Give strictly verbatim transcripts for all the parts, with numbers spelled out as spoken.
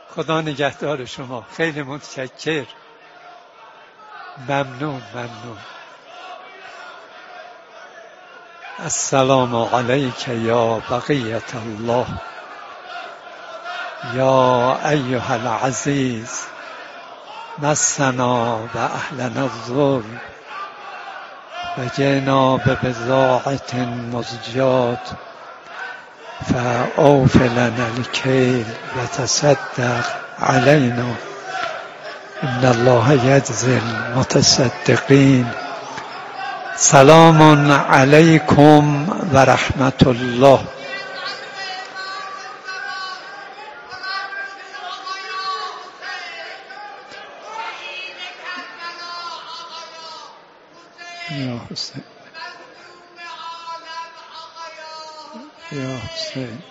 خدا نگهدار شما. خیلی متشکر. ممنون ممنون. السلام علیک یا بقیت الله یا ایها العزیز مسنا و اهلنا الضر و جئنا ببضاعة مزجاة فأوف لنا الكيل وتصدق علينا إن الله يجزي المتصدقين. سلام علیکم و رحمت الله. یا حسین یا حسین.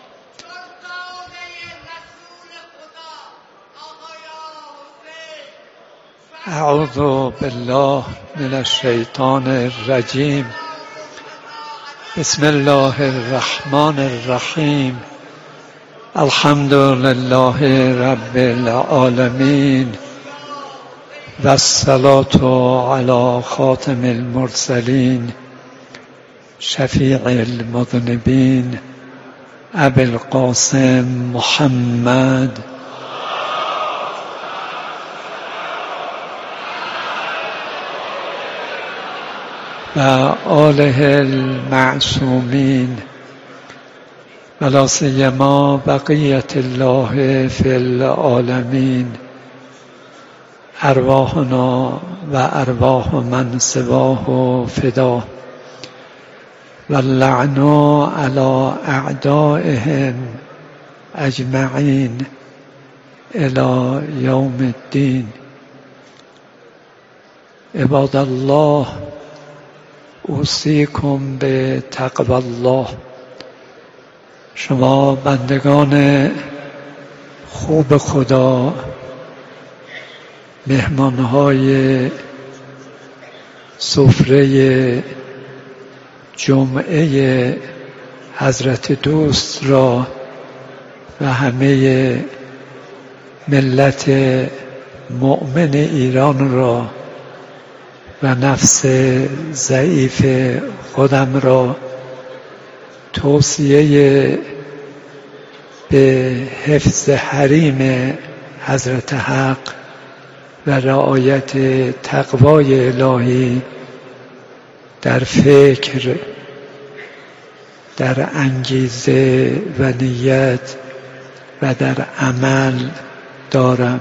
اعوذ بالله من الشیطان الرجیم. بسم الله الرحمن الرحیم. الحمد لله رب العالمین و الصلاة علی خاتم المرسلین شفیع المذنبین ابی القاسم محمد و آله المعصومین و لا سیما بقیت الله فی العالمین. ارواحنا و ارواح من سواه فدا و اللعن علی اعدائهم اجمعین الی یوم الدین. عباد الله اوصیکم به تقوی الله. شما بندگان خوب خدا، مهمانهای سفره جمعه حضرت دوست را و همه ملت مؤمن ایران را و نفس ضعیف خودم را توصیه به حفظ حریم حضرت حق و رعایت تقوای الهی در فکر، در انگیزه و نیت و در عمل دارم.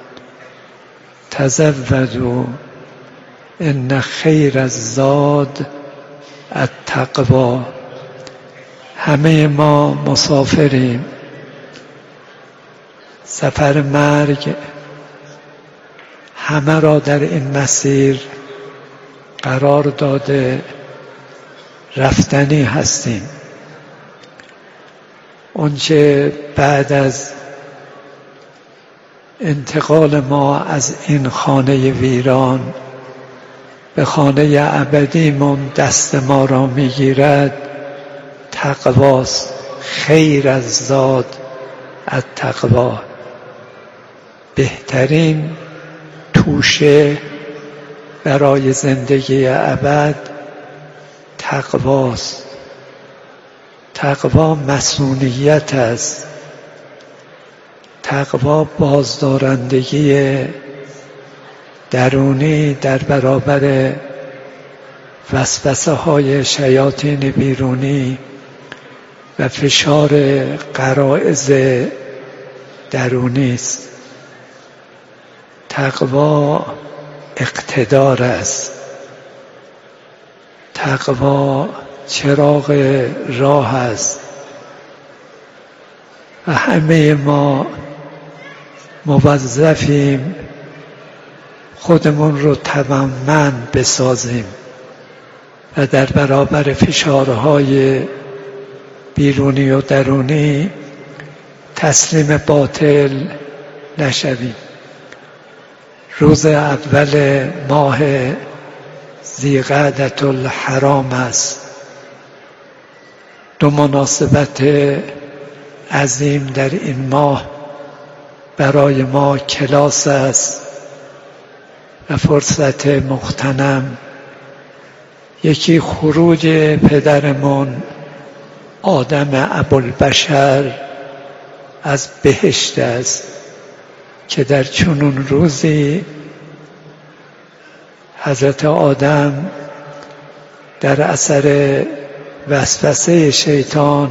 تزودوا ان خیر الزاد التقوی. همه ما مسافریم. سفر مرگ همه را در این مسیر قرار داده، رفتنی هستیم. اونچه بعد از انتقال ما از این خانه ویران به خانه ابدیمون دست ما را میگیرد تقواست. خیر از زاد التقوی. بهترین توشه برای زندگی ابد تقواست. تقوا مسئولیت است. تقوا بازدارندگی درونی در برابر وسوسه های شیاطین بیرونی و فشار غرایز درونی است. تقوا اقتدار است. تقوا چراغ راه است و همه ما موظفیم خودمون رو توانمند بسازیم و در برابر فشارهای بیرونی و درونی تسلیم باطل نشویم. روز اول ماه ذی‌قعدة الحرام است. دو مناسبت عظیم در این ماه برای ما کلاس است و فرصت مغتنم. یکی خروج پدرمون آدم ابوالبشر از بهشت است که در چنون روزی حضرت آدم در اثر وسوسه شیطان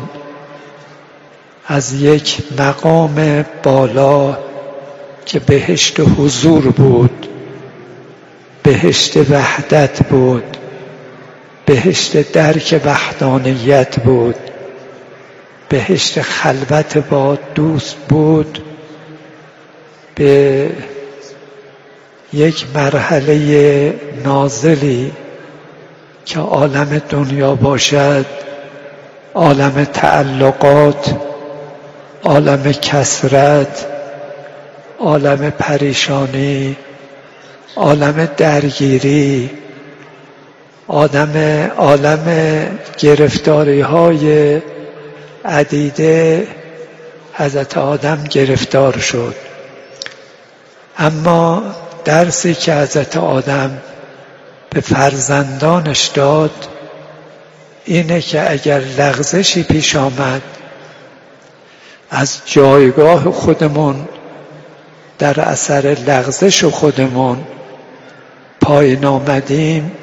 از یک مقام بالا که بهشت حضور بود، بهشت وحدت بود، بهشت درک وحدانیت بود، بهشت خلوت با دوست بود، به یک مرحله نازلی که عالم دنیا باشد، عالم تعلقات، عالم کثرت، عالم پریشانی، عالم درگیری، عالم عالم گرفتاری های عدیده حضرت آدم گرفتار شد. اما درسی که حضرت آدم به فرزندانش داد اینه که اگر لغزشی پیش آمد از جایگاه خودمون در اثر لغزش خودمون پایین آمدیم،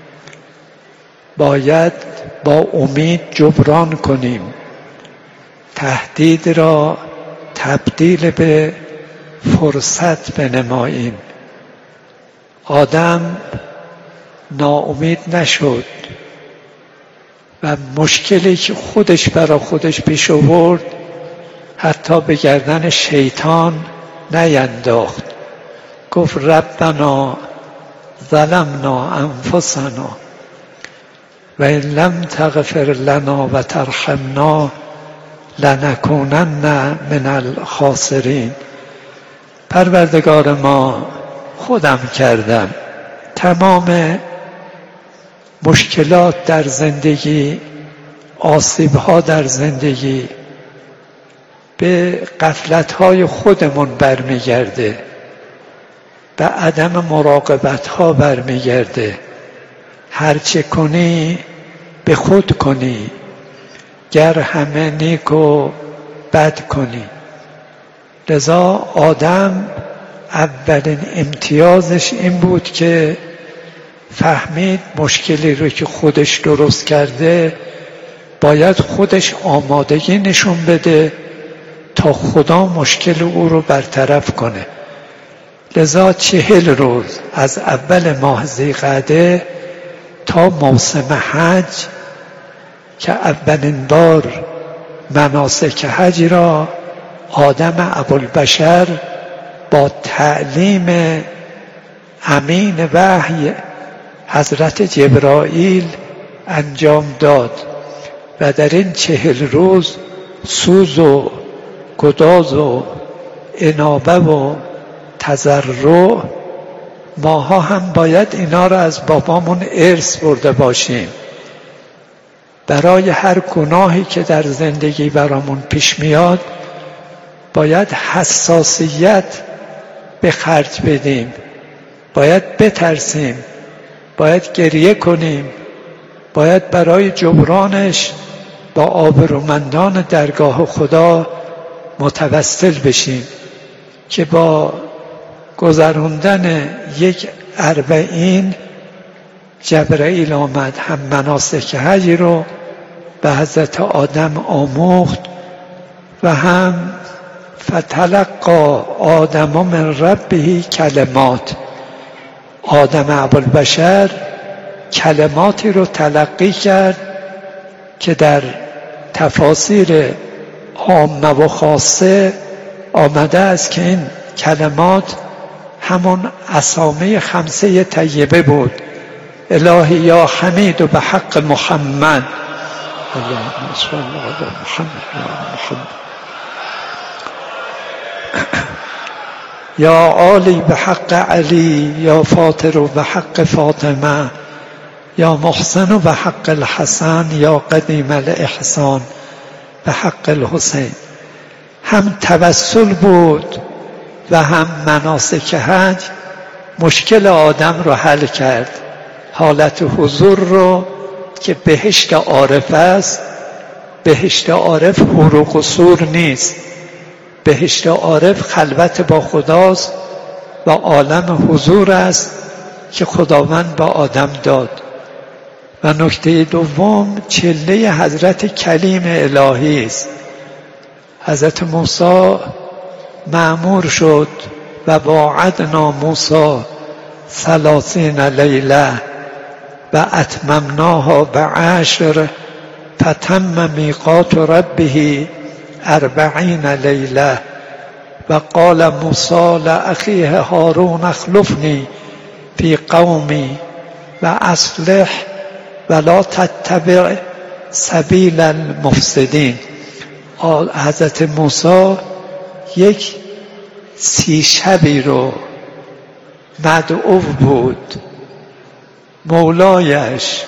باید با امید جبران کنیم، تهدید را تبدیل به فرصت بنماییم. آدم ناامید نشد و مشکلی که خودش برا خودش پیش آورد حتی به گردن شیطان نینداخت. گفت ربنا ظلمنا انفسنا و ان لم تغفر لنا و ترحمنا لنکونن من الخاسرین. پروردگار ما، خودم کردم، تمام مشکلات در زندگی، آسیب‌ها در زندگی به غفلت‌های خودمون برمیگرده، به عدم مراقبت‌ها برمیگرده. هرچه کنی به خود کنی، گر همه نیک و بد کنی. لذا آدم اولین امتیازش این بود که فهمید مشکلی رو که خودش درست کرده باید خودش آمادگی نشون بده تا خدا مشکل او رو برطرف کنه. لذا چهل روز از اول ماه ذی‌قعده تا موسم حج که اولین بار مناسک حج را آدم ابوالبشر با تعلیم امین وحی حضرت جبرائیل انجام داد و در این چهل روز سوز و گداز و انابه و تضرع ماها هم باید اینا را از بابامون ارث برده باشیم. برای هر گناهی که در زندگی برامون پیش میاد باید حساسیت به خرج بدیم، باید بترسیم، باید گریه کنیم، باید برای جبرانش با آبرومندان درگاه خدا متوسل بشیم که با گذراندن یک اربعین جبرائیل آمد، هم مناسک حج رو به حضرت آدم آموخت و هم فتلقی آدم من ربه کلمات. آدم ابوالبشر کلماتی رو تلقی کرد که در تفاسیر عامه و خاصه آمده است که این کلمات همون اسامی خمسه طیبه بود. الهی یا حمید و به حق محمد، اللهم صل علی محمد محمد، یا عالی به حق علی، یا فاطر و به حق فاطمه، یا محسن و به حق الحسن، یا قدیم الاحسان به حق الحسین. هم توسل بود و هم مناسک حج مشکل آدم رو حل کرد. حالت حضور رو که بهشت عارف است، بهشت عارف حور و قصور نیست. بهشت عارف خلوت با خداست و عالم حضور است که خداوند با آدم داد. و نکته دوم چله حضرت کلیم الهی است. حضرت موسی مأمور شد و واعدنا موسی ثلاثین لیله و اتممناها بعشر فتم میقات ربه اربعین لیله و قال موسی لاخیه هارون اخلفنی فی قومی و اصلح ولا تتبع سبیل المفسدین. حضرت موسی یک سی شبی رو مدعو بود، مولایش،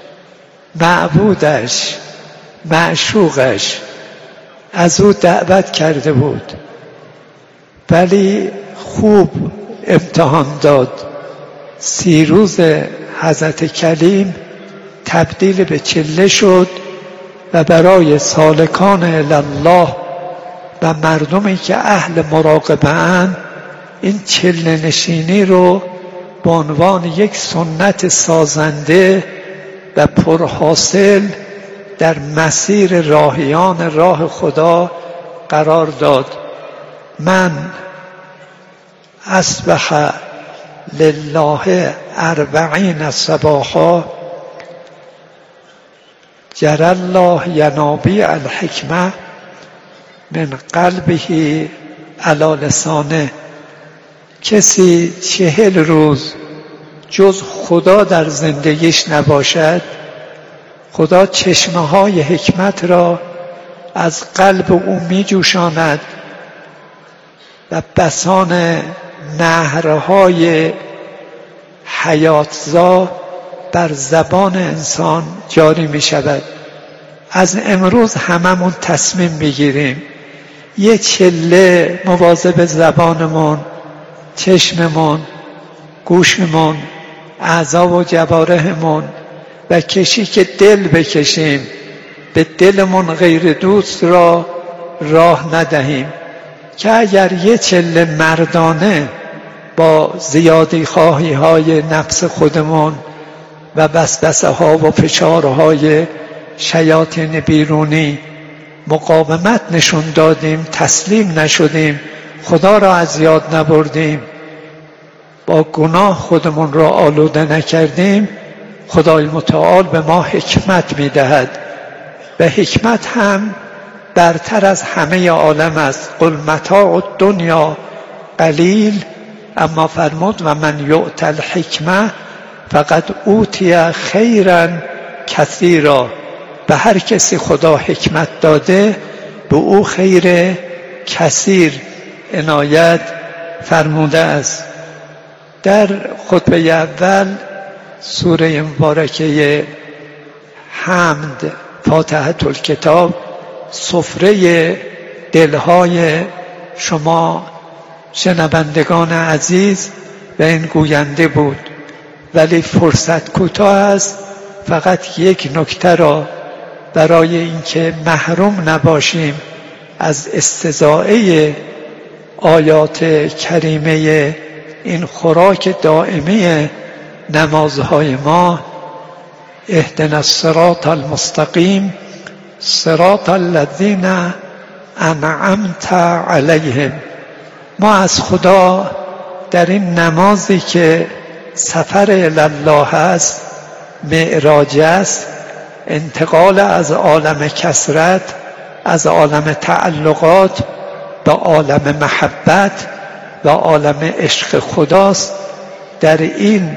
معبودش، معشوقش از او دعوت کرده بود، ولی خوب امتحان داد. سی روز حضرت کلیم تبدیل به چله شد و برای سالکان الله و مردمی که اهل مراقبه اند این چله نشینی رو به عنوان یک سنت سازنده و پرحاصل در مسیر راهیان راه خدا قرار داد. من اصبح لله اربعین صباحا جری الله ینابیع الحکمه من قلبه علی لسانه. کسی چهل روز جز خدا در زندگیش نباشد، خدا چشمه های حکمت را از قلب او می جوشاند و بسان نهرهای حیاتزا بر زبان انسان جاری می شود. از امروز هممون تصمیم بگیریم یه چله مواظب زبانمون، چشممون، گوشمون، اعضا و جوارحمون و کشی که دل بکشیم، به دلمون غیر دوست را راه ندهیم. که اگر یه چله مردانه با زیادی خواهی های نفس خودمون و وسوسه ها و فشارهای شیاطین بیرونی مقاومت نشون دادیم، تسلیم نشدیم، خدا را از یاد نبردیم، با گناه خودمون را آلوده نکردیم، خدای متعال به ما حکمت میدهد و حکمت هم برتر از همه عالم است. قل متاع الدنیا قلیل، اما فرمود و من یؤت الحکمه فقد اوتی خیرا کثیرا. به هر کسی خدا حکمت داده به او خیر کثیر عنایت فرموده است. در خطبه اول سوره مبارکه حمد فاتحه الکتاب سفره دلهای شما شنوندگان عزیز و این گوینده بود، ولی فرصت کوتاه است. فقط یک نکته را برای اینکه محروم نباشیم از استضاعه آیات کریمه این خوراک دائمی نمازهای ما، اهدنا الصراط المستقیم صراط الذین انعمت علیهم. ما از خدا در این نمازی که سفر الی الله است، معراج است، انتقال از عالم کثرت، از عالم تعلقات به عالم محبت و عالم عشق خداست، در این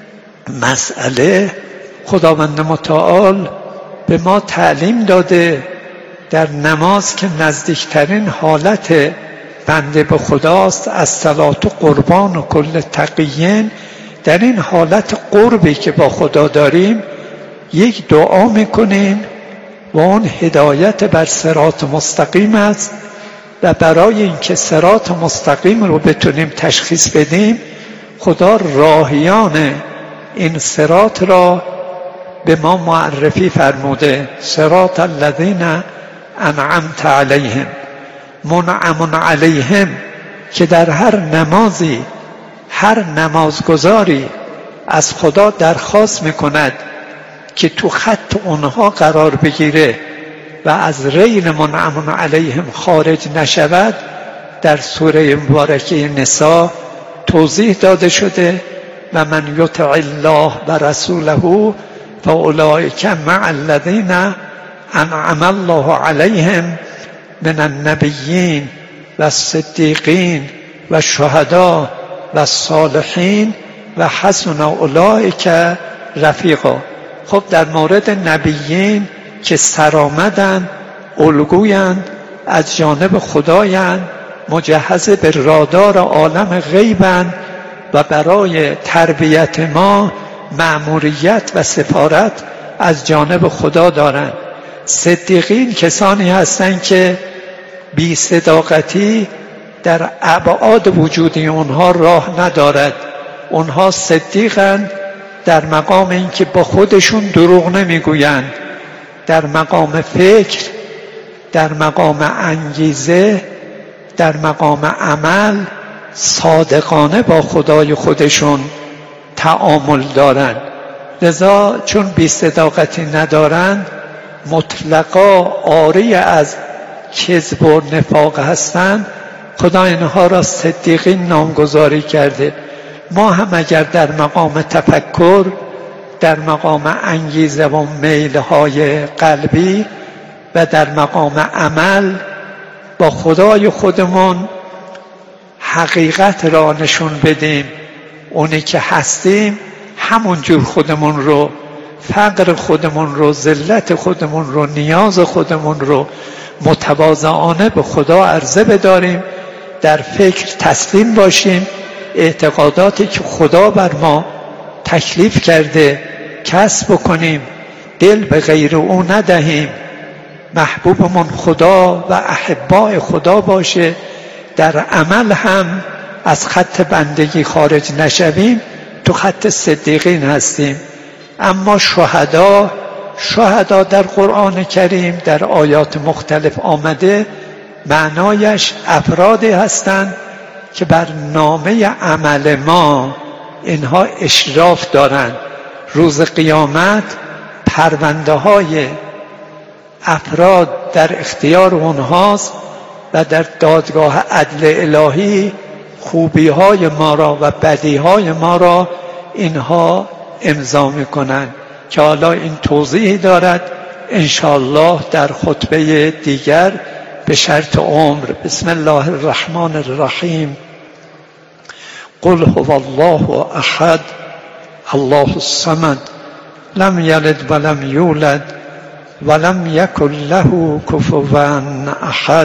مسئله خداوند متعال به ما تعلیم داده در نماز که نزدیکترین حالت بنده به خداست، از صلات و قربان و کل تقیین، در این حالت قربی که با خدا داریم یک دعا میکنیم و اون هدایت بر صراط مستقیم است و برای اینکه صراط مستقیم رو بتونیم تشخیص بدیم، خدا راهیان این صراط را به ما معرفی فرموده. صراط الذین انعمت علیهم، منعم علیهم، که در هر نمازی هر نمازگزاری از خدا درخواست میکند که تو خط اونها قرار بگیره و از غیر منعم علیهم خارج نشود، در سوره مبارکه نساء توضیح داده شده و من یطع الله و رسوله فاولئک مع الذین انعم الله علیهم من النبیین و الصدیقین و الشهداء و الصالحین و حسن اولئک رفیقا. خب در مورد نبیین که سرآمدند، الگویند، از جانب خدایند، مجهز به رادار عالم غیبند و برای تربیت ما مأموریت و سفارت از جانب خدا دارند. صدیقین کسانی هستند که بی صداقتی در ابعاد وجودی اونها راه ندارد. اونها صدیقند در مقام اینکه با خودشون دروغ نمیگویند، در مقام فکر، در مقام انگیزه، در مقام عمل صادقانه با خدای خودشون تعامل دارند. لذا چون بی صداقتی ندارند، مطلقا عاری از کذب و نفاق هستند، خدا اینها را صدیقین نامگذاری کرده. ما هم اگر در مقام تفکر، در مقام انگیزه و میلهای قلبی و در مقام عمل با خدای خودمون حقیقت را نشون بدیم، اونی که هستیم همون جور خودمون رو، فقر خودمون رو، ذلت خودمون رو، نیاز خودمون رو متواضعانه به خدا عرضه بداریم، در فکر تسلیم باشیم، اعتقاداتی که خدا بر ما تکلیف کرده کسب بکنیم، دل به غیر او ندهیم، محبوبمون خدا و احباء خدا باشه، در عمل هم از خط بندگی خارج نشویم، تو خط صدیقین هستیم. اما شهدا، شهدا در قرآن کریم در آیات مختلف آمده، معنایش افرادی هستند که بر نامه عمل ما اینها اشراف دارند. روز قیامت پرونده های افراد در اختیار اونهاست و در دادگاه عدل الهی خوبی های ما را و بدی های ما را اینها امضا میکنند که حالا این توضیحی دارد انشاءالله در خطبه دیگر به شرط عمر. بسم الله الرحمن الرحیم. قل هو الله احد الله الصمد لم یلد ولم یولد ولم یکن له کفوا احد.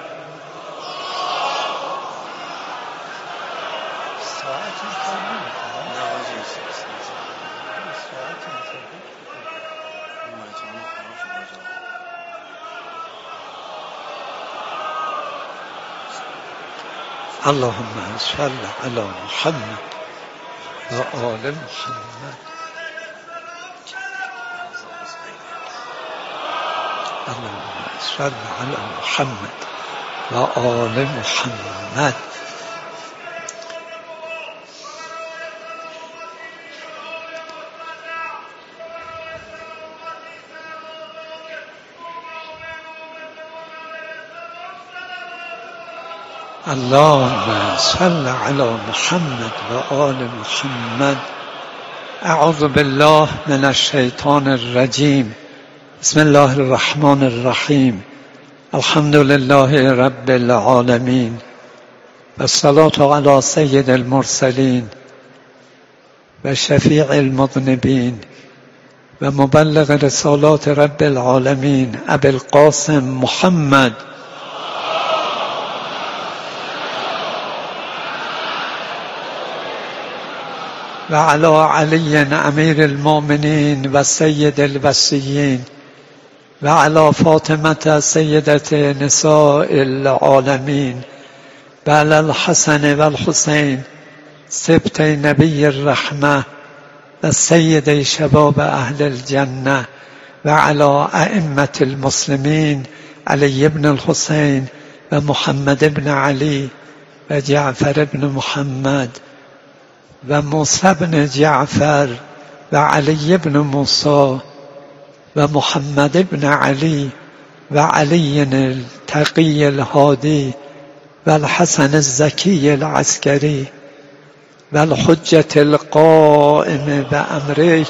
اللهم صل علی محمد و آل محمد. اللهم صل علی محمد و آل محمد. اللهم صل علی محمد و آل محمد. اعوذ بالله من الشیطان الرجیم. بسم الله الرحمن الرحیم. الحمد لله رب العالمین و الصلاة علی سید المرسلین و شفیع المذنبین و مبلغ رسالات رب العالمین ابی القاسم محمد و علی علی امیر المؤمنین و سید الوصیین و علی فاطمة سیدة نساء العالمین و علی الحسن و الحسین سبطي نبی الرحمة و سید شباب اهل الجنة و علی ائمة المسلمین علی بن الحسین و محمد بن علی و جعفر بن محمد و موسی بن جعفر و علی بن موسی و محمد بن علی و علی التقی الهادی و الحسن الزکی العسکری و الحجة القائم بأمرک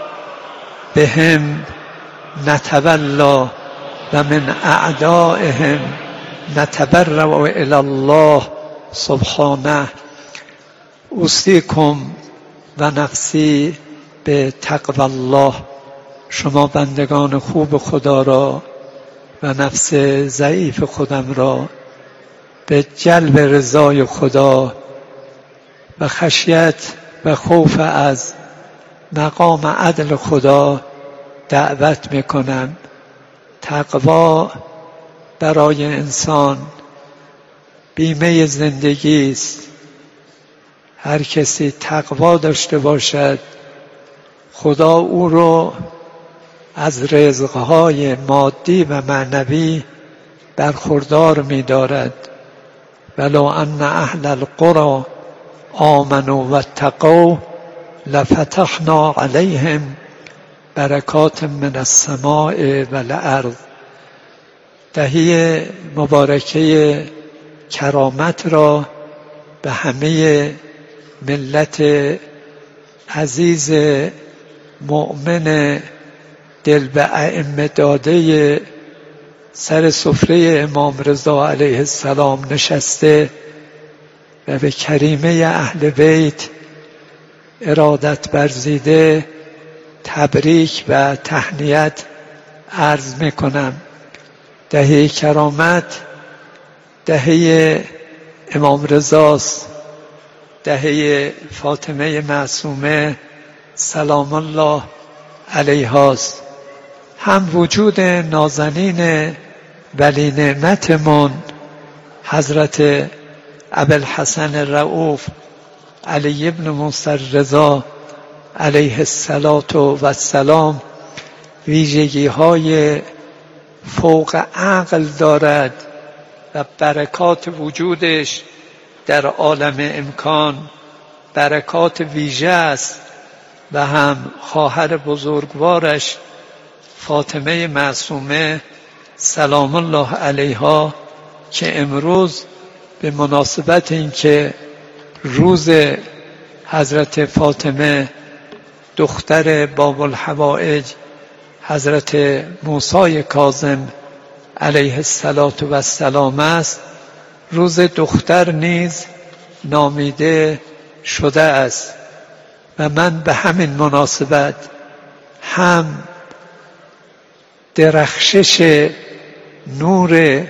بهم نتولا و من اعدائهم نتبرأ الی الله سبحانه. اوصیکم و نفسی به تقوی الله. شما بندگان خوب خدا را و نفس ضعیف خودم را به جلب رضای خدا و خشیت و خوف از مقام عدل خدا دعوت میکنم. تقوا برای انسان بیمه زندگی است. هر کسی تقوا داشته باشد خدا او رو از رزقهای مادی و معنوی برخوردار می‌دارد. ولو ان اهل القرى آمنوا واتقوا لفتحنا علیهم برکات من السماء والارض. دهی مبارکه کرامت را به همه ملت عزیز مؤمن دل به ائمه داده سر سفره امام رضا علیه السلام نشسته و به کریمه اهل بیت ارادت ورزیده تبریک و تهنیت عرض میکنم. دهه کرامت دهه امام رضاست، دهه فاطمه معصومه سلام الله علیهاست. هم وجود نازنین ولی نعمتمون حضرت ابوالحسن رؤوف علی بن موسی رضا علیه السلام ویژگی های فوق عقل دارد و برکات وجودش در عالم امکان برکات ویژه است و هم خواهر بزرگوارش فاطمه معصومه سلام الله علیها که امروز به مناسبت اینکه روز حضرت فاطمه دختر باب الحوائج حضرت موسی کاظم علیه السلام است، روز دختر نیز نامیده شده است و من به همین مناسبت هم درخشش نور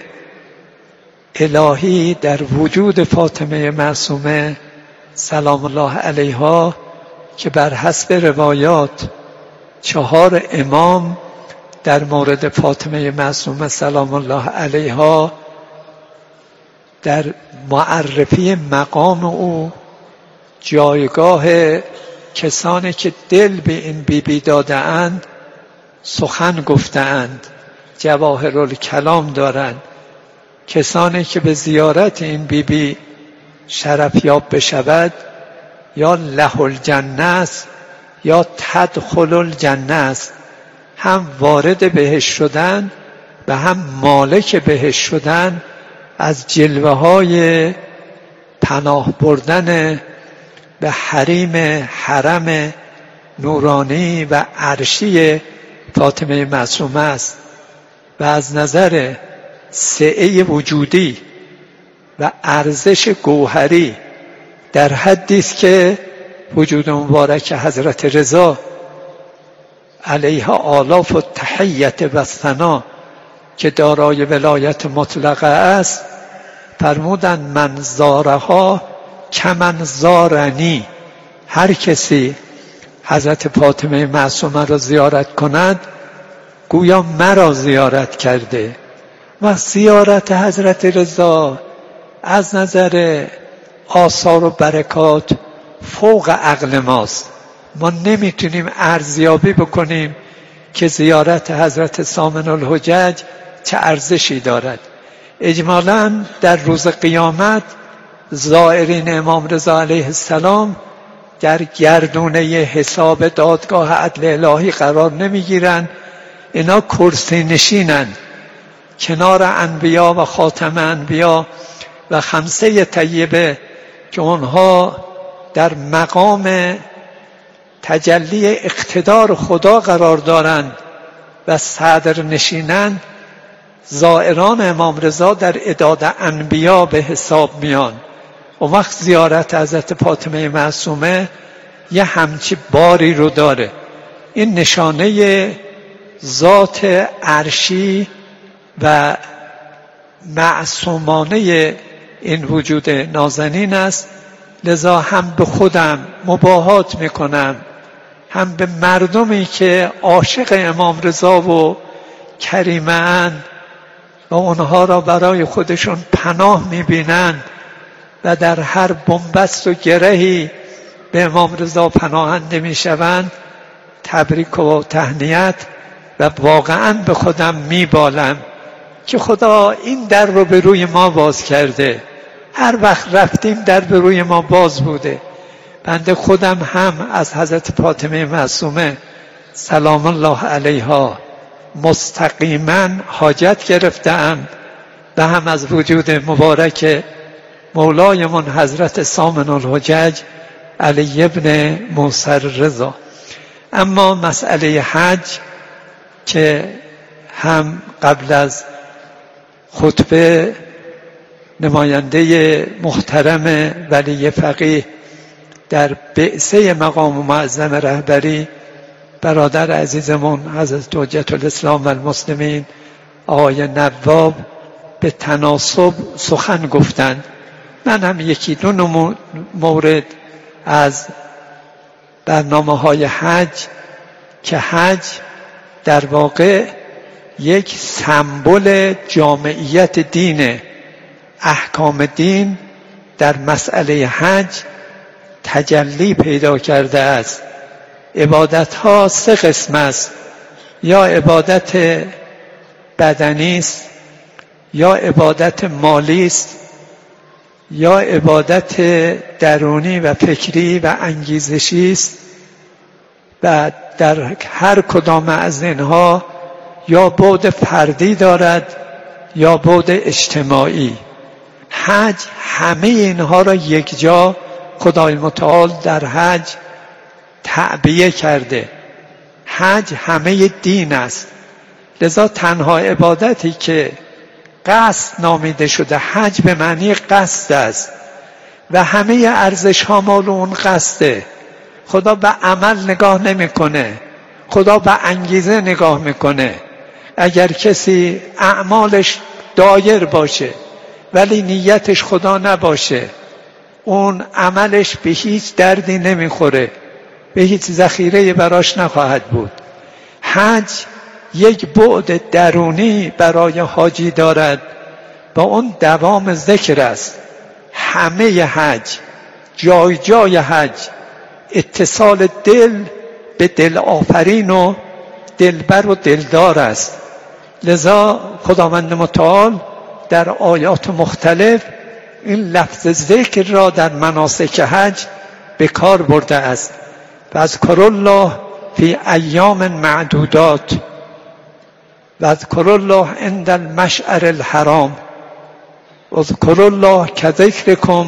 الهی در وجود فاطمه معصومه سلام الله علیها که بر حسب روایات چهار امام در مورد فاطمه معصومه سلام الله علیها در معرفی مقام او جایگاه کسانی که دل به این بیبی بی داده اند سخن گفته اند، جواهرالکلام دارند. کسانی که به زیارت این بیبی بی شرفیاب بشود یا له الجنه است یا تدخل الجنه است، هم وارد بهشت شدن و هم مالک بهشت شدن از جلوه های پناه بردن به حریم حرم نورانی و عرشی فاطمه معصومه است و از نظر سعه وجودی و ارزش گوهری در حدی است که وجود مبارک حضرت رضا علیها آلاف و تحیت و ثنا که دارای ولایت مطلقه است فرمودند من زارها کمن زارنی. هر کسی حضرت فاطمه معصومه را زیارت کند گویا مرا زیارت کرده. و زیارت حضرت رضا از نظر آثار و برکات فوق عقل ماست. ما نمیتونیم ارزیابی بکنیم که زیارت حضرت ثامن الحجج چه ارزشی دارد. اجمالاً در روز قیامت زائرین امام رضا علیه السلام در گردونه حساب دادگاه عدل الهی قرار نمیگیرند. اینا کرسی نشینند کنار انبیا و خاتم انبیا و خمسه طیبه که اونها در مقام تجلی اقتدار خدا قرار دارند و صدر نشینند. زائران امام رضا در عداد انبیا به حساب میان. و وقت زیارت حضرت فاطمه معصومه یه همچی باری رو داره. این نشانه ذات عرشی و معصومانه این وجود نازنین است. لذا هم به خودم مباهات میکنم، هم به مردمی که عاشق امام رضا و کریمه‌اند و اونها را برای خودشون پناه میبینند و در هر بنبست و گرهی به امام رضا پناهنده میشوند، تبریک و تهنیت و واقعا به خودم میبالم که خدا این در رو به روی ما باز کرده. هر وقت رفتیم در به روی ما باز بوده. بنده خودم هم از حضرت فاطمه معصومه سلام الله علیها مستقیما حاجت گرفتم و هم از وجود مبارک مولایمون حضرت ثامن الحجج علی ابن موسی رضا. اما مسئله حج که هم قبل از خطبه نماینده محترم ولی فقیه در بعثه مقام معظم رهبری برادر عزیزمون حضرت حجت الاسلام و المسلمین آقای نواب به تناسب سخن گفتند. من هم یکی دو مورد از برنامه های حج که حج در واقع یک سمبل جامعیت دینه، احکام دین در مسئله حج تجلی پیدا کرده است. عبادت ها سه قسم است: یا عبادت بدنی است، یا عبادت مالی است، یا عبادت درونی و فکری و انگیزشی است. و در هر کدام از اینها یا بعد فردی دارد یا بعد اجتماعی. حج همه اینها را یک جا خدای متعال در حج تعبیه کرده. حج همه دین است. لذا تنها عبادتی که قصد نامیده شده حج به معنی قصد است و همه ارزش ها مال اون قصده. خدا به عمل نگاه نمیکنه، خدا به انگیزه نگاه میکنه. اگر کسی اعمالش دایر باشه ولی نیتش خدا نباشه، اون عملش به هیچ دردی نمیخوره، به هیچ ذخیره براش نخواهد بود. حج یک بعد درونی برای حاجی دارد و اون دوام ذکر است. همه حج، جای جای حج اتصال دل به دل آفرین و دلبر و دلدار است. لذا خداوند متعال در آیات مختلف این لفظ ذکر را در مناسک حج به کار برده است. واذکروا الله فی ایام معدودات واذکروا الله عند المشعر الحرام واذکروا الله کذکرکم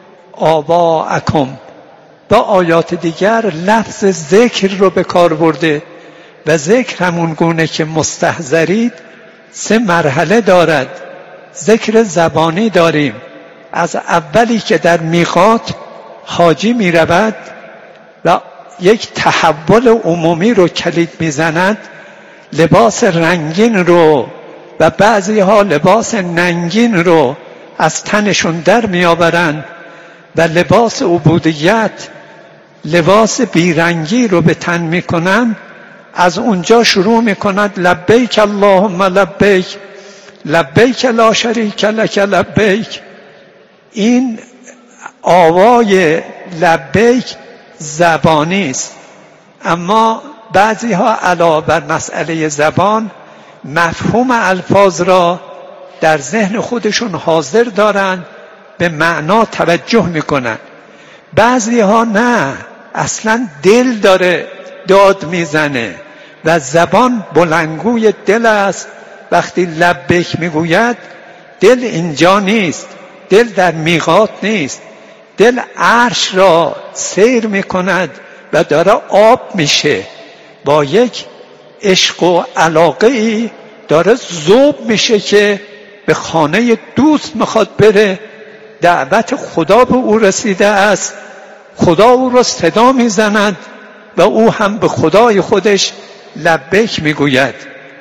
آباءکم. با آیات دیگر لفظ ذکر رو به کار برده و ذکر همون گونه که مستحضرید سه مرحله دارد. ذکر زبانی داریم، از اولی که در میقات حاجی می رود و یک تحول عمومی رو کلید می زند، لباس رنگین رو و بعضی ها لباس ننگین رو از تنشون در می آورند و لباس عبودیت، لباس بیرنگی رو به تن می کنند از اونجا شروع میکند لبیک اللهم لبیک لبیک لا شریک لک لبیک. این آوای لبیک زبانی است، اما بعضی ها علاوه بر مسئله زبان مفهوم الفاظ را در ذهن خودشون حاضر دارند، به معنا توجه میکنن. بعضی ها نه، اصلا دل داره داد میزنه و زبان بلندگوی دل است. وقتی لبیک میگوید دل اینجا نیست، دل در میقات نیست، دل عرش را سیر میکند و داره آب میشه، با یک عشق و علاقه ای داره ذوب میشه که به خانه دوست میخواد بره. دعوت خدا به او رسیده است، خدا او را صدا میزند و او هم به خدای خودش لبیک میگوید.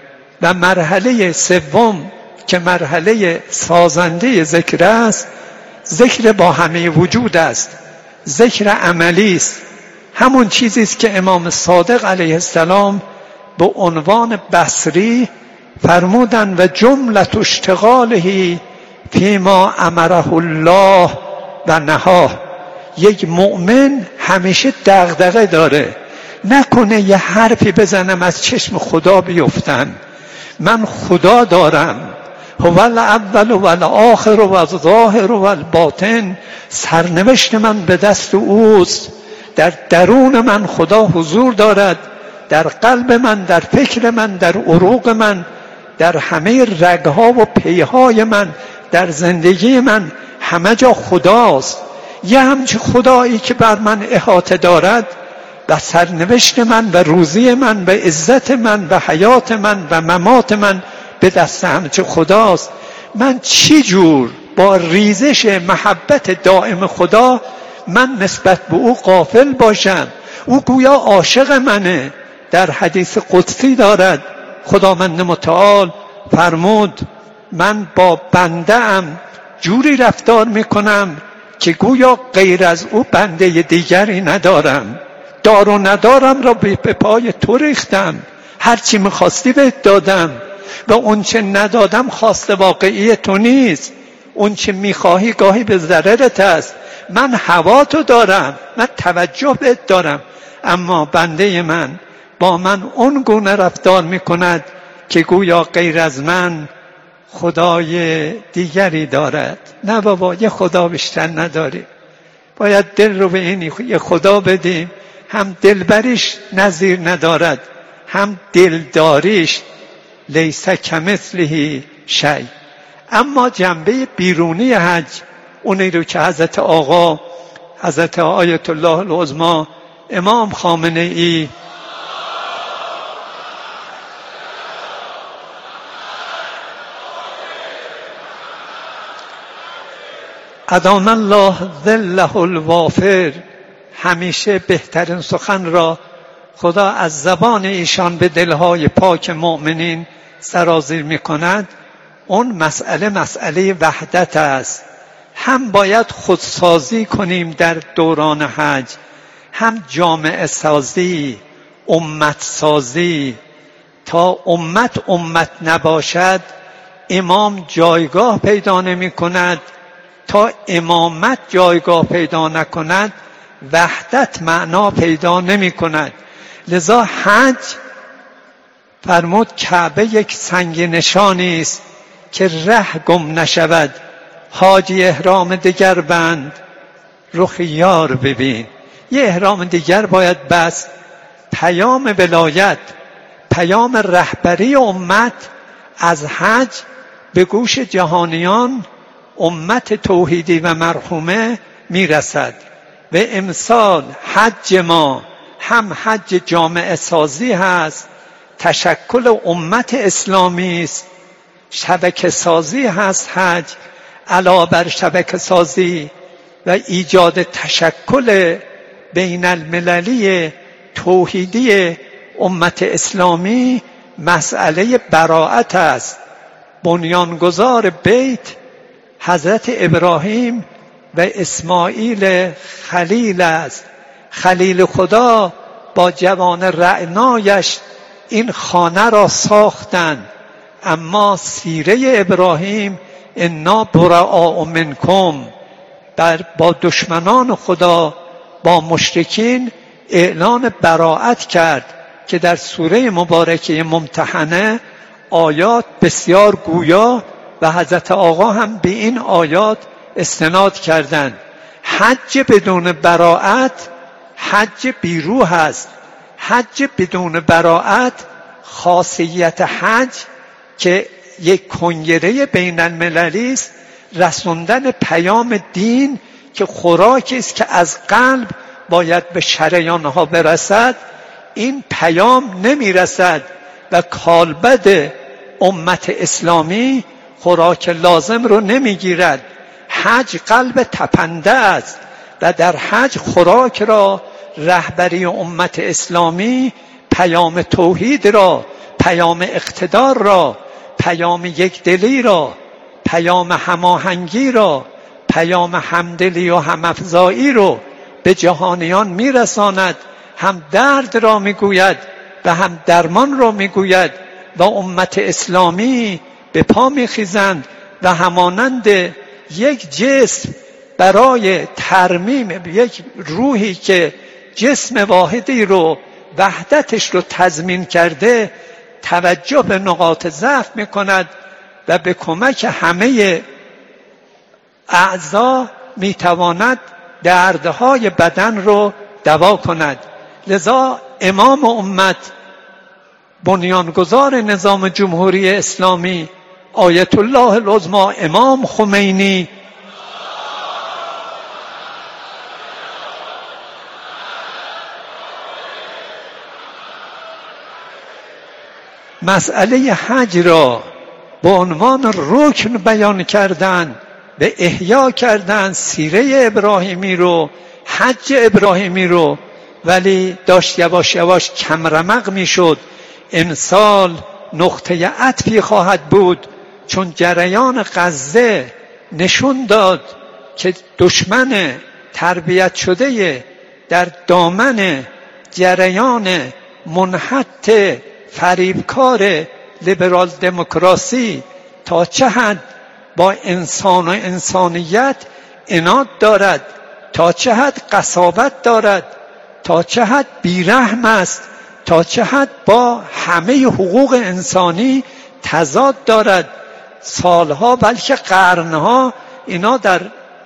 و مرحله سوم که مرحله سازنده ذکر است، ذکر با همه وجود است، ذکر عملی است. همون چیزی است که امام صادق علیه السلام به عنوان بصری فرمودند و جملت اشتغاله فیما امره الله و نهاه. یک مؤمن همیشه دغدغه داره، نکنه یه حرفی بزنم از چشم خدا بیفتم. من خدا دارم، هو الاول و الاخر و الظاهر و الباطن، سرنوشت من به دست اوست. در درون من خدا حضور دارد، در قلب من، در فکر من، در عروق من، در همه رگها و پیهای من، در زندگی من، همه جا خداست. یه همچه خدایی که بر من احاطه دارد و سرنوشت من و روزی من و عزت من و حیات من و ممات من به دست همچه خداست. من چی جور با ریزش محبت دائم خدا من نسبت به او غافل باشم؟ او گویا عاشق منه. در حدیث قدسی دارد خداوند متعال فرمود من با بنده ام جوری رفتار میکنم که گویا غیر از او بنده دیگری ندارم. دار و ندارم را به پای تو ریختم، هرچی میخواستی بهت دادم و اون چه ندادم خواست واقعی تو نیست. اون چه میخواهی گاهی به ضررت است. من هوا تو دارم، من توجه بهت دارم، اما بنده من با من اون گونه رفتار میکند که گویا غیر از من خدای دیگری دارد. نه بابا، یه خدا بیشتر نداری. باید دل رو به این یه خدا بدیم. هم دلبریش نظیر ندارد، هم دلداریش لیس کمثله شیء. اما جنبه بیرونی حج، اونی رو که حضرت آقا حضرت آیت الله العظمی امام خامنه ای ادام الله ظله الوافر، همیشه بهترین سخن را خدا از زبان ایشان به دلهای پاک مؤمنین سرازیر می کند. اون مسئله مسئله وحدت است. هم باید خودسازی کنیم در دوران حج، هم جامعه سازی، امت سازی. تا امت امت نباشد امام جایگاه پیدا نمی کند. تا امامت جایگاه پیدا نکند وحدت معنا پیدا نمی کند. لذا حج فرمود کعبه یک سنگ نشانی است که ره گم نشود. حاجی احرام دیگر بند، رخ یار ببین. یه احرام دیگر باید بس. پیام ولایت، پیام رهبری امت از حج به گوش جهانیان امت توحیدی و مرحومه میرسد. و امسال حج ما هم حج جامعه سازی هست، تشکل امت اسلامی است، شبکه سازی هست. حج علاوه بر شبکه سازی و ایجاد تشکل بین المللی توحیدی امت اسلامی مسئله براءت است. بنیانگذار بیت حضرت ابراهیم و اسماعیل خلیل است. خلیل خدا با جوان رعنایش این خانه را ساختند، اما سیره ابراهیم انا براء منکم بر با دشمنان خدا، با مشرکین اعلان براءت کرد که در سوره مبارکه ممتحنه آیات بسیار گویا و حضرت آقا هم به این آیات استناد کردند. حج بدون براءت حج بیروح است. حج بدون براءت خاصیت حج که یک کنگره بین المللی است، رسوندن پیام دین که خوراکی است که از قلب باید به شریانها برسد، این پیام نمی رسد و کالبد امت اسلامی خوراک لازم رو نمی گیرد. حج قلب تپنده است و در حج خوراک را رهبری امت اسلامی پیام توحید را، پیام اقتدار را، پیام یکدلی را، پیام هماهنگی را، پیام همدلی و همافزایی رو به جهانیان میرساند. هم درد را میگوید و هم درمان را میگوید و امت اسلامی به پا میخیزند و همانند یک جسم برای ترمیم یک روحی که جسم واحدی رو وحدتش رو تضمین کرده توجه به نقاط ضعف میکند و به کمک همه اعضا میتواند دردهای بدن رو دوا کند. لذا امام امت، بنیانگذار نظام جمهوری اسلامی، آیت الله العظمی امام خمینی مسئله حج را به عنوان رکن بیان کردن، به احیا کردن سیره ابراهیمی رو، حج ابراهیمی رو، ولی داشت یواش یواش کمرمق می شد. امسال نقطه عطفی خواهد بود، چون جریان غزه نشون داد که دشمن تربیت شده در دامن جریان منحط فریبکار لیبرال دموکراسی تا چه حد با انسان و انسانیت عناد دارد، تا چه حد قساوت دارد، تا چه حد بیرحم است، تا چه حد با همه حقوق انسانی تضاد دارد. سالها بلکه قرنها اینا در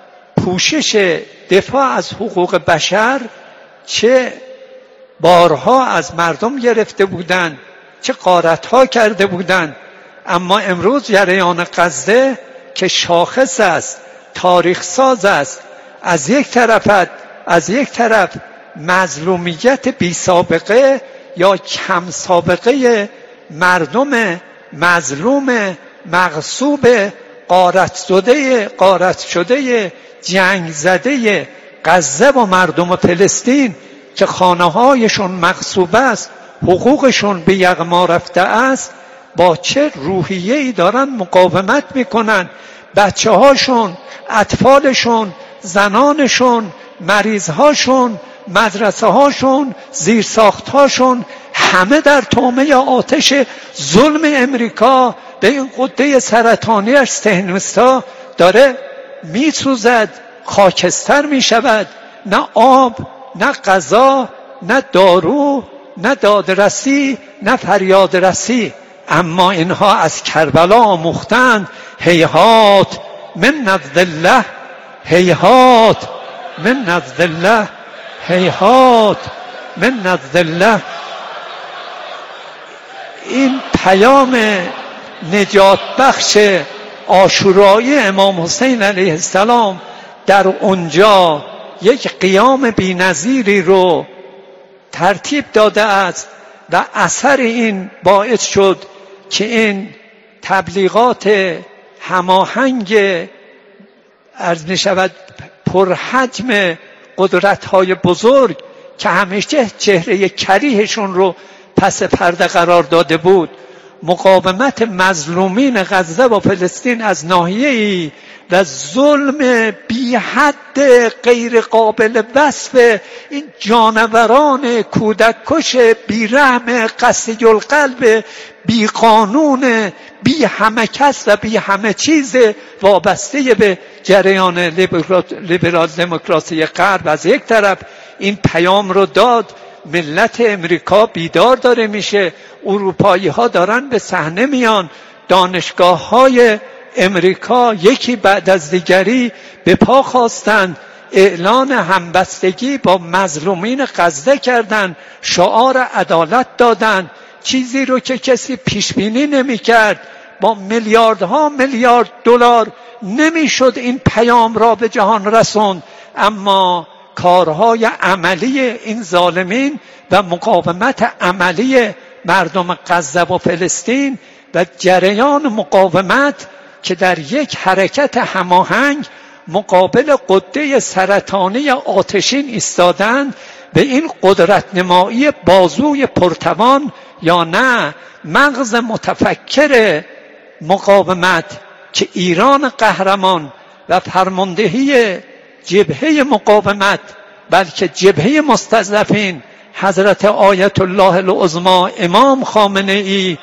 پوشش دفاع از حقوق بشر چه بارها از مردم گرفته بودند، چه غارتها کرده بودند. اما امروز جریان غزه که شاخص است، تاریخ ساز است، از یک طرف از یک طرف مظلومیت بی سابقه یا کم سابقه مردم مظلوم مغصوب غارت شده غارت شده جنگ زده غزه و مردم فلسطین که خانه‌هایشون مغصوب است، حقوقشون به یغما رفته است، با چه روحیه‌ای دارن مقاومت میکنن. بچه هاشون، اطفالشون، زنانشون، مریضهاشون، مدرسه هاشون، زیرساخت هاشون همه در طعمه آتش ظلم امریکا به این قده سرطانیش صهیونیست‌ها داره میسوزد، خاکستر میشود. نه آب، نه غذا، نه دارو، نه دادرسی، نه فریادرسی. اما اینها از کربلا آموختند هیهات من نزد الله، هیهات من نزد الله، هیهات من نزد الله. این پیام نجات بخش عاشورایی امام حسین علیه السلام در اونجا یک قیام بی‌نظیری رو ترتیب داده است و اثر این باعث شد که این تبلیغات هماهنگ عرض می شود پرحجم قدرت‌های بزرگ که همیشه چهره کریهشون رو پس پرده قرار داده بود، مقاومت مظلومین غزه و فلسطین از ناحیه‌ای و ظلم بی حد غیر قابل وصف این جانوران کودک کش بی رحم قسی القلب بی قانون بی همه کس و بی همه چیز وابسته به جریان لیبرال دموکراسی غرب از یک طرف این پیام رو داد. ملت امریکا بیدار داره میشه، اروپایی ها دارن به صحنه میان، دانشگاه های امریکا یکی بعد از دیگری به پا خواستند، اعلان همبستگی با مظلومین غزه کردند، شعار عدالت دادند، چیزی رو که کسی پیش بینی نمی‌کرد. با میلیاردها میلیارد دلار نمیشد این پیام را به جهان رسوند، اما کارهای عملی این ظالمین و مقاومت عملی مردم غزه و فلسطین و جریان مقاومت که در یک حرکت هماهنگ مقابل قده سرطانی آتشین ایستادند، به این قدرت نمایی بازوی پرتوان یا نه مغز متفکر مقاومت که ایران قهرمان و فرماندهی جبهه مقاومت بلکه جبهه مستضعفین حضرت آیت الله العظمی امام خامنه ای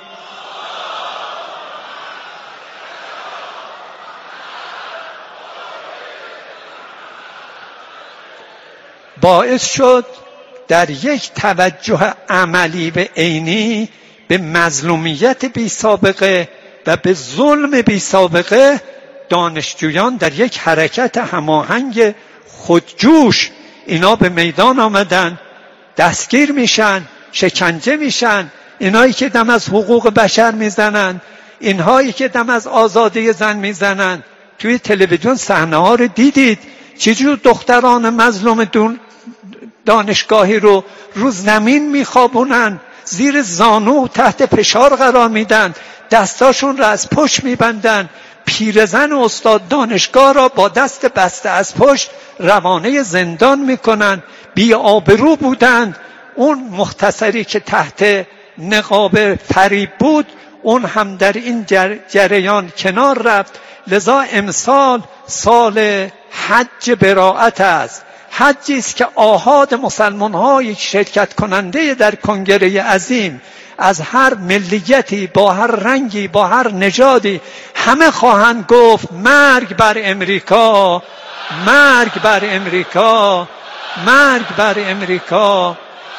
باعث شد در یک توجه عملی به عینی به مظلومیت بی سابقه و به ظلم بی سابقه دانشجویان در یک حرکت هماهنگ خودجوش اینا به میدان آمدن، دستگیر میشن، شکنجه میشن، اینایی که دم از حقوق بشر میزنن، اینهایی که دم از آزادی زن میزنن. توی تلویزیون صحنه ها رو دیدید چجور دختران مظلوم دانشگاهی رو رو زمین میخوابونن، زیر زانو تحت فشار قرار میدن، دستاشون را از پشت میبندن، پیرزن و استاد دانشگاه را با دست بسته از پشت روانه زندان میکنن. بی آبرو بودند. اون مختصری که تحت نقاب فریب بود اون هم در این جریان کنار رفت. لذا امسال سال حج براءت است، حجی است که آحاد مسلمان های شرکت کننده در کنگره عظیم از هر ملیتی، با هر رنگی، با هر نژادی، همه خواهند گفت مرگ بر امریکا، مرگ بر امریکا، مرگ بر امریکا.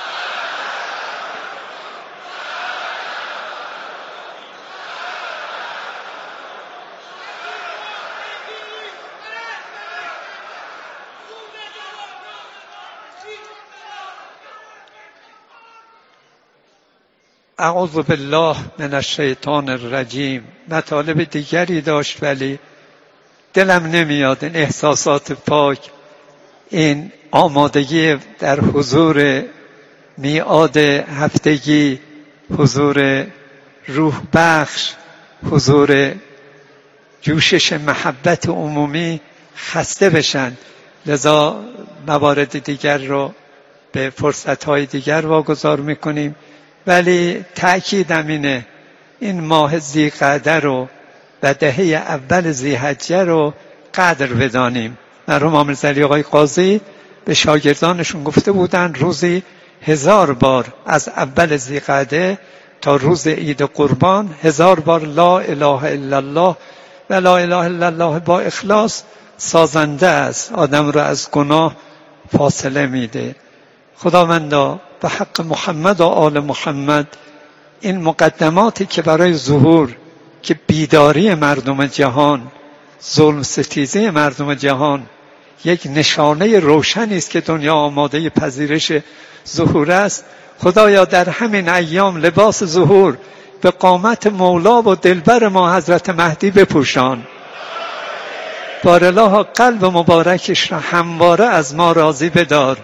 اعوذ بالله من الشیطان الرجیم. مطالب دیگری داشت ولی دلم نمیاد این احساسات پاک، این آمادگی در حضور میعاد هفتگی، حضور روح بخش، حضور جوشش محبت عمومی خسته بشن. لذا موارد دیگر رو به فرصت‌های دیگر واگذار میکنیم، ولی تأکیدم اینه این ماه ذی‌قعده رو و دهه اول ذی‌حجه رو قدر بدانیم. مرحوم امیرعلی آقای قاضی به شاگردانشون گفته بودن روزی هزار بار از اول ذی‌قعده تا روز عید قربان هزار بار لا اله الا الله و لا اله الا الله با اخلاص سازنده است، آدم را از گناه فاصله میده. خداوندا به حق محمد و آل محمد این مقدماتی که برای ظهور که بیداری مردم جهان، ظلم ستیزی مردم جهان یک نشانه روشنی است که دنیا آماده پذیرش ظهور است، خدایا در همین ایام لباس ظهور به قامت مولا و دلبر ما حضرت مهدی بپوشان. بارالله قلب مبارکش را همواره از ما راضی بدار.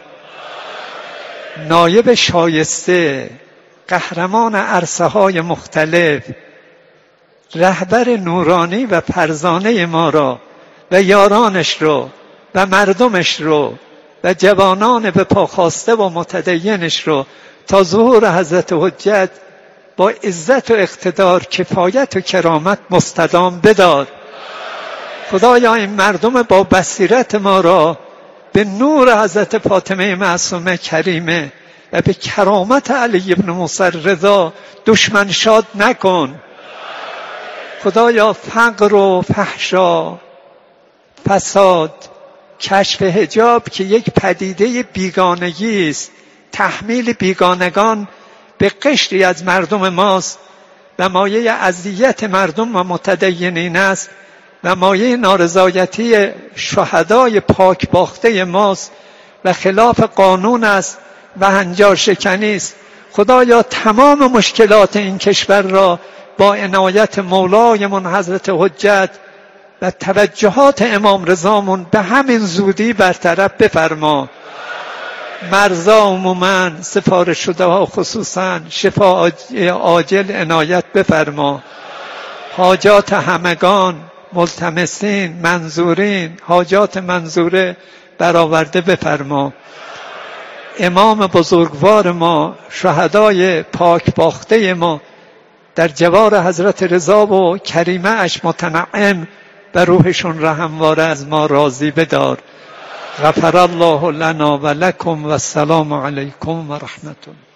نایب شایسته، قهرمان عرصه های مختلف، رهبر نورانی و فرزانه ما را و یارانش رو و مردمش رو و جوانان به پا خواسته و متدینش رو تا ظهور حضرت حجت با عزت و اقتدار کفایت و کرامت مستدام بدار. خدایا این مردم با بصیرت ما را به نور حضرت فاطمه معصومه کریمه و به کرامت علی ابن موسی رضا دشمن شاد نکن. خدایا فقر و فحشا، فساد، کشف حجاب که یک پدیده بیگانگی است، تحمیل بیگانگان به قشری از مردم ماست و مایه اذیت مردم و متدینین است و مایه نارضایتی شهدای پاک باخته ماست و خلاف قانون است و هنجار شکنی است. خدایا تمام مشکلات این کشور را با عنایت مولایمون حضرت حجت و توجهات امام رضامون به همین زودی برطرف بفرما. مرزا عموماً، سفارش شده ها خصوصاً شفا عاجل عنایت بفرما. حاجات همگان، ملتمسین، منظورین، حاجات منظوره برآورده بفرما. امام بزرگوار ما، شهدای پاک باخته ما در جوار حضرت رضا و کریمه اش متنعم و روحشون رحمواره از ما راضی بدار. غفر الله لنا و لکم و السلام علیکم و رحمت الله.